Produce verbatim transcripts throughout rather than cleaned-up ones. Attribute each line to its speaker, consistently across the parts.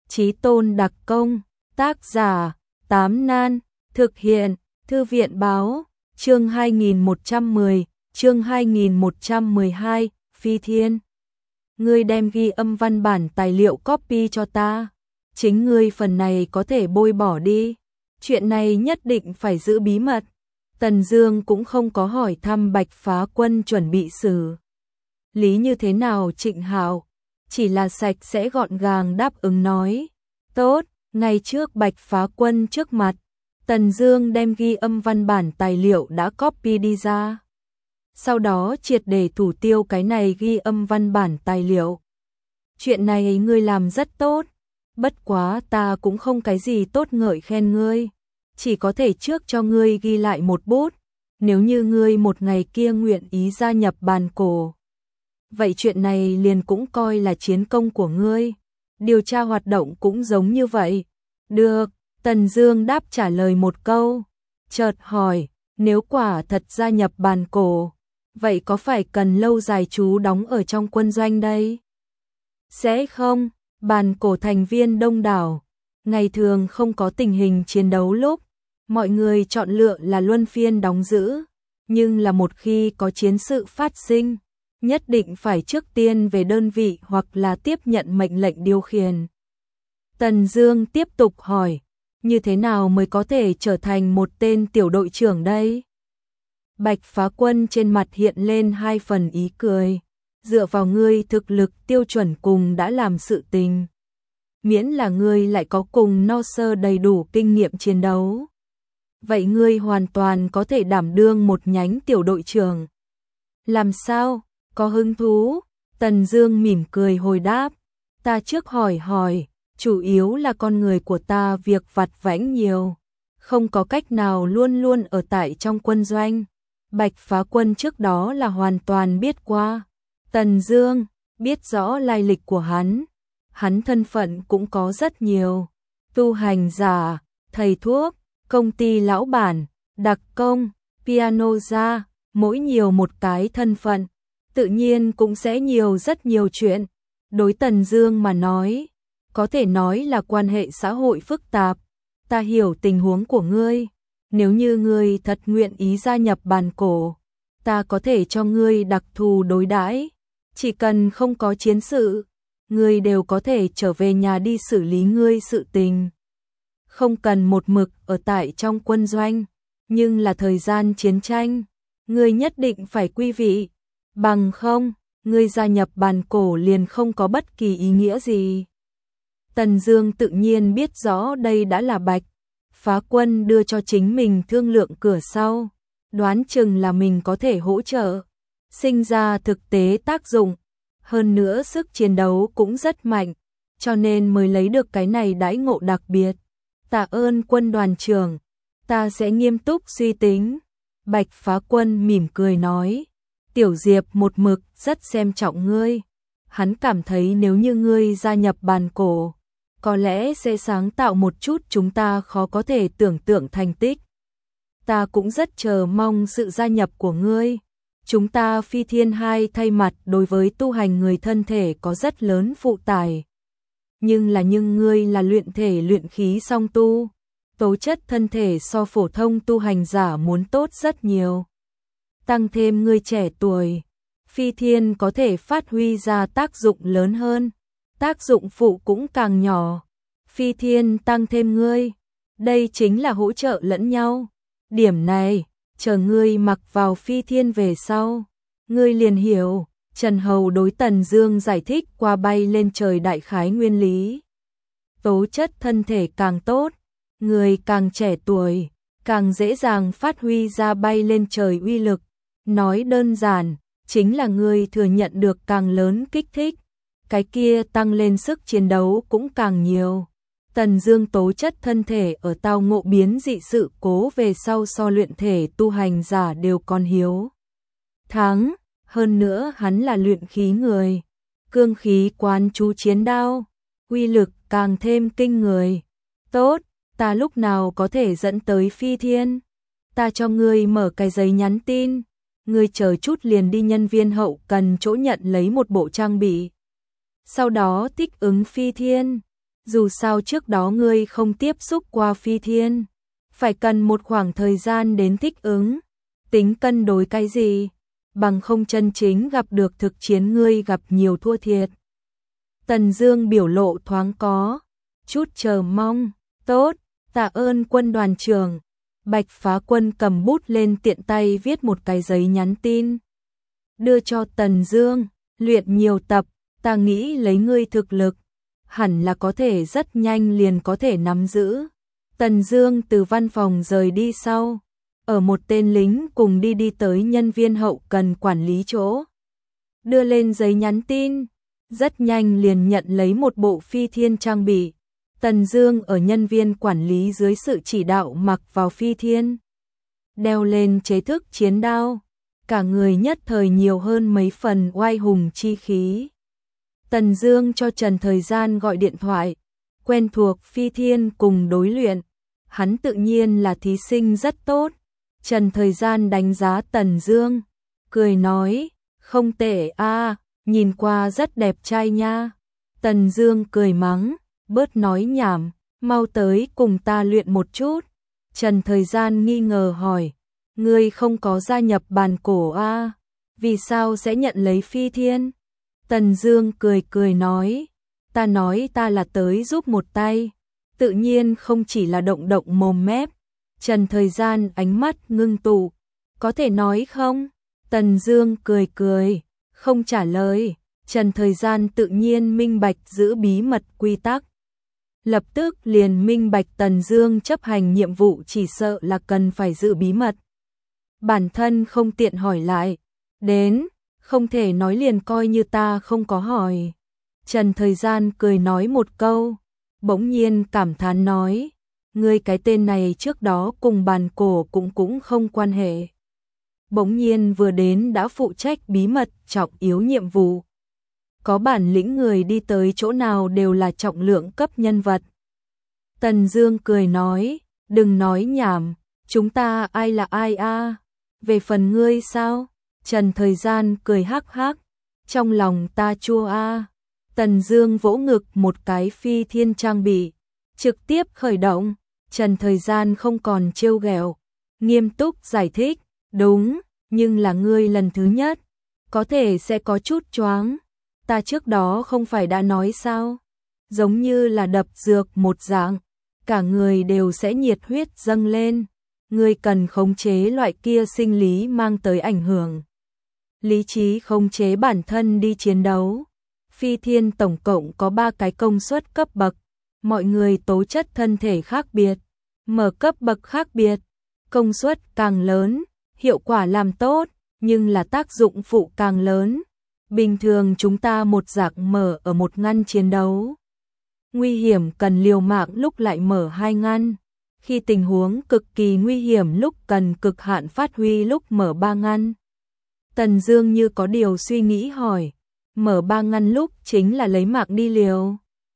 Speaker 1: Chí tôn đặc công, tác giả, Tám Nan, thực hiện, Thư viện báo, chương hai nghìn một trăm mười, chương hai nghìn một trăm mười hai, Phi Thiên. Ngươi đem ghi âm văn bản tài liệu copy cho ta, chính ngươi phần này có thể bôi bỏ đi, chuyện này nhất định phải giữ bí mật. Tần Dương cũng không có hỏi thăm Bạch Phá Quân chuẩn bị xử lý như thế nào Trịnh Hạo, chỉ là sạch sẽ gọn gàng đáp ứng nói, tốt. Ngay trước Bạch Phá Quân trước mặt, Tần Dương đem ghi âm văn bản tài liệu đã copy đi ra. Sau đó triệt để thủ tiêu cái này ghi âm văn bản tài liệu. Chuyện này ngươi làm rất tốt, bất quá ta cũng không cái gì tốt ngợi khen ngươi, chỉ có thể trước cho ngươi ghi lại một bút, nếu như ngươi một ngày kia nguyện ý gia nhập bàn cổ. Vậy chuyện này liền cũng coi là chiến công của ngươi. Điều tra hoạt động cũng giống như vậy. Được, Tần Dương đáp trả lời một câu, chợt hỏi, nếu quả thật gia nhập bàn cổ, vậy có phải cần lâu dài trú đóng ở trong quân doanh đây? Sẽ không, bàn cổ thành viên đông đảo, ngày thường không có tình hình chiến đấu lúc, mọi người chọn lựa là luân phiên đóng giữ, nhưng là một khi có chiến sự phát sinh, nhất định phải trước tiên về đơn vị hoặc là tiếp nhận mệnh lệnh điều khiển. Tần Dương tiếp tục hỏi, như thế nào mới có thể trở thành một tên tiểu đội trưởng đây? Bạch Phá Quân trên mặt hiện lên hai phần ý cười, dựa vào ngươi thực lực tiêu chuẩn cùng đã làm sự tình, miễn là ngươi lại có cùng no sơ đầy đủ kinh nghiệm chiến đấu, vậy ngươi hoàn toàn có thể đảm đương một nhánh tiểu đội trưởng. Làm sao? Có hứng thú? Tần Dương mỉm cười hồi đáp, ta trước hỏi hỏi, chủ yếu là con người của ta việc vặt vãnh nhiều, không có cách nào luôn luôn ở tại trong quân doanh. Bạch Phá Quân trước đó là hoàn toàn biết qua Tần Dương, biết rõ lai lịch của hắn, hắn thân phận cũng có rất nhiều, tu hành giả, thầy thuốc, công ty lão bản, đặc công, piano gia, mỗi nhiều một cái thân phận, tự nhiên cũng sẽ nhiều rất nhiều chuyện. Đối Tần Dương mà nói, có thể nói là quan hệ xã hội phức tạp. Ta hiểu tình huống của ngươi, nếu như ngươi thật nguyện ý gia nhập bàn cổ, ta có thể cho ngươi đặc thù đối đãi, chỉ cần không có chiến sự, ngươi đều có thể trở về nhà đi xử lý ngươi sự tình. Không cần một mực ở tại trong quân doanh, nhưng là thời gian chiến tranh, ngươi nhất định phải quy vị, bằng không, ngươi gia nhập bàn cổ liền không có bất kỳ ý nghĩa gì. Tần Dương tự nhiên biết rõ đây đã là Bạch Phá Quân đưa cho chính mình thương lượng cửa sau, đoán chừng là mình có thể hỗ trợ, sinh ra thực tế tác dụng, hơn nữa sức chiến đấu cũng rất mạnh, cho nên mới lấy được cái này đãi ngộ đặc biệt. Tạ ơn Quân đoàn trưởng, ta sẽ nghiêm túc suy tính. Bạch Phá Quân mỉm cười nói, Tiểu Diệp một mực rất xem trọng ngươi, hắn cảm thấy nếu như ngươi gia nhập bàn cổ, có lẽ sẽ sáng tạo một chút chúng ta khó có thể tưởng tượng thành tích. Ta cũng rất chờ mong sự gia nhập của ngươi. Chúng ta Phi Thiên hai thay mặt đối với tu hành người thân thể có rất lớn phụ tải. Nhưng là nhưng ngươi là luyện thể luyện khí song tu, tố chất thân thể so phổ thông tu hành giả muốn tốt rất nhiều. Tăng thêm ngươi trẻ tuổi, Phi Thiên có thể phát huy ra tác dụng lớn hơn, tác dụng phụ cũng càng nhỏ. Phi Thiên tăng thêm ngươi, đây chính là hỗ trợ lẫn nhau. Điểm này, chờ ngươi mặc vào Phi Thiên về sau, ngươi liền hiểu. Trần Hầu đối Tần Dương giải thích qua bay lên trời đại khái nguyên lý. Tố chất thân thể càng tốt, người càng trẻ tuổi, càng dễ dàng phát huy ra bay lên trời uy lực. Nói đơn giản, chính là ngươi thừa nhận được càng lớn kích thích, cái kia tăng lên sức chiến đấu cũng càng nhiều. Tần Dương tố chất thân thể ở tao ngộ biến dị sự cố về sau so luyện thể tu hành giả đều còn hiếu thắng, hơn nữa hắn là luyện khí người, cương khí quán chú chiến đao, uy lực càng thêm kinh người. Tốt, ta lúc nào có thể dẫn tới Phi Thiên? Ta cho ngươi mở cái giấy nhắn tin, ngươi chờ chút liền đi nhân viên hậu cần chỗ nhận lấy một bộ trang bị. Sau đó thích ứng Phi Thiên. Dù sao trước đó ngươi không tiếp xúc qua phi thiên, phải cần một khoảng thời gian đến thích ứng, tính cân đối cái gì, bằng không chân chính gặp được thực chiến ngươi gặp nhiều thua thiệt. Tần Dương biểu lộ thoáng có chút chờ mong, tốt, tạ ơn quân đoàn trưởng. Bạch Phá Quân cầm bút lên tiện tay viết một cái giấy nhắn tin, đưa cho Tần Dương, luyện nhiều tập, ta nghĩ lấy ngươi thực lực, hẳn là có thể rất nhanh liền có thể nắm giữ. Tần Dương từ văn phòng rời đi sau, ở một tên lính cùng đi đi tới nhân viên hậu cần quản lý chỗ, đưa lên giấy nhắn tin, rất nhanh liền nhận lấy một bộ phi thiên trang bị. Tần Dương ở nhân viên quản lý dưới sự chỉ đạo mặc vào phi thiên, đeo lên chế thức chiến đao, cả người nhất thời nhiều hơn mấy phần oai hùng chi khí. Tần Dương cho Trần Thời Gian gọi điện thoại, quen thuộc phi thiên cùng đối luyện, hắn tự nhiên là thí sinh rất tốt. Trần Thời Gian đánh giá Tần Dương, cười nói, không tệ a, nhìn qua rất đẹp trai nha. Tần Dương cười mắng, bớt nói nhảm, mau tới cùng ta luyện một chút. Trần Thời Gian nghi ngờ hỏi, ngươi không có gia nhập bàn cổ a, vì sao sẽ nhận lấy phi thiên? Tần Dương cười cười nói, ta nói ta là tới giúp một tay, tự nhiên không chỉ là động động mồm mép. Trần Thời Gian ánh mắt ngưng tụ, có thể nói không? Tần Dương cười cười, không trả lời. Trần Thời Gian tự nhiên minh bạch giữ bí mật quy tắc, lập tức liền minh bạch Tần Dương chấp hành nhiệm vụ chỉ sợ là cần phải giữ bí mật. Bản thân không tiện hỏi lại, đến, không thể nói liền coi như ta không có hỏi. Trần Thời Gian cười nói một câu, bỗng nhiên cảm thán nói, ngươi cái tên này trước đó cùng bàn cổ cũng cũng không quan hệ. Bỗng nhiên vừa đến đã phụ trách bí mật trọng yếu nhiệm vụ. Có bản lĩnh người đi tới chỗ nào đều là trọng lượng cấp nhân vật. Tần Dương cười nói, đừng nói nhảm, chúng ta ai là ai a? Về phần ngươi sao? Trần Thời Gian cười hắc hắc, trong lòng ta chua a. Tần Dương vỗ ngực một cái phi thiên trang bị, trực tiếp khởi động. Trần Thời Gian không còn trêu ghẹo, nghiêm túc giải thích, đúng, nhưng là ngươi lần thứ nhất, có thể sẽ có chút choáng. Ta trước đó không phải đã nói sao? Giống như là đập dược một dạng, cả người đều sẽ nhiệt huyết dâng lên. Ngươi cần khống chế loại kia sinh lý mang tới ảnh hưởng. Lý trí khống chế bản thân đi chiến đấu. Phi thiên tổng cộng có ba cái công suất cấp bậc, mọi người tố chất thân thể khác biệt, mở cấp bậc khác biệt, công suất càng lớn, hiệu quả làm tốt, nhưng là tác dụng phụ càng lớn. Bình thường chúng ta một giặc mở ở một ngăn chiến đấu, nguy hiểm cần liều mạng lúc lại mở hai ngăn, khi tình huống cực kỳ nguy hiểm lúc cần cực hạn phát huy lúc mở ba ngăn. Tần Dương như có điều suy nghĩ hỏi, mở ba ngăn lúc chính là lấy mạng đi liều?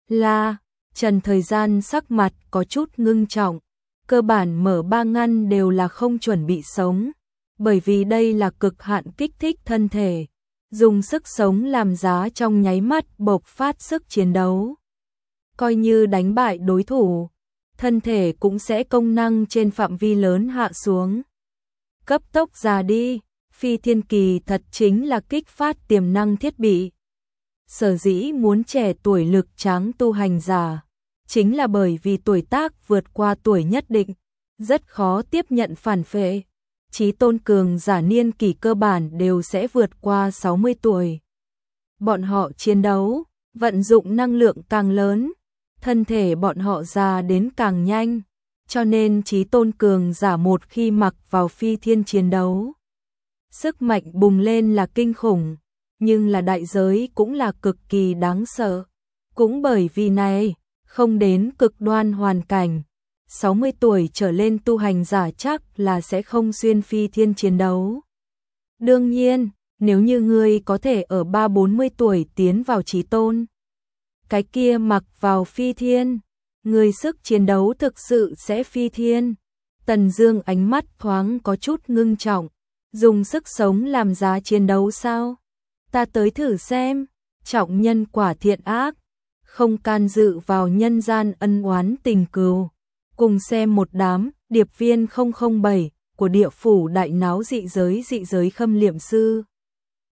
Speaker 1: Là, Trần Thời Gian sắc mặt có chút ngưng trọng, cơ bản mở ba ngăn đều là không chuẩn bị sống, bởi vì đây là cực hạn kích thích thân thể, dùng sức sống làm giá trong nháy mắt bộc phát sức chiến đấu. Coi như đánh bại đối thủ, thân thể cũng sẽ công năng trên phạm vi lớn hạ xuống. Cấp tốc già đi, phi thiên kỳ thật chính là kích phát tiềm năng thiết bị. Sở dĩ muốn trẻ tuổi lực tráng tu hành giả, chính là bởi vì tuổi tác vượt qua tuổi nhất định, rất khó tiếp nhận phản phệ. Chí tôn cường giả niên kỷ cơ bản đều sẽ vượt qua sáu mươi tuổi. Bọn họ chiến đấu, vận dụng năng lượng càng lớn, thân thể bọn họ già đến càng nhanh, cho nên chí tôn cường giả một khi mặc vào phi thiên chiến đấu, sức mạnh bùng lên là kinh khủng, nhưng là đại giới cũng là cực kỳ đáng sợ. Cũng bởi vì này, không đến cực đoan hoàn cảnh, sáu mươi tuổi trở lên tu hành giả chắc là sẽ không xuyên phi thiên chiến đấu. Đương nhiên, nếu như ngươi có thể ở ba bốn mươi tuổi tiến vào chí tôn, cái kia mặc vào phi thiên, người sức chiến đấu thực sự sẽ phi thiên. Tần Dương ánh mắt thoáng có chút ngưng trọng, dùng sức sống làm giá chiến đấu sao? Ta tới thử xem, trọng nhân quả thiện ác, không can dự vào nhân gian ân oán tình cừu. Cùng xem một đám điệp viên không không bảy của địa phủ đại náo dị giới dị giới khâm liệm sư.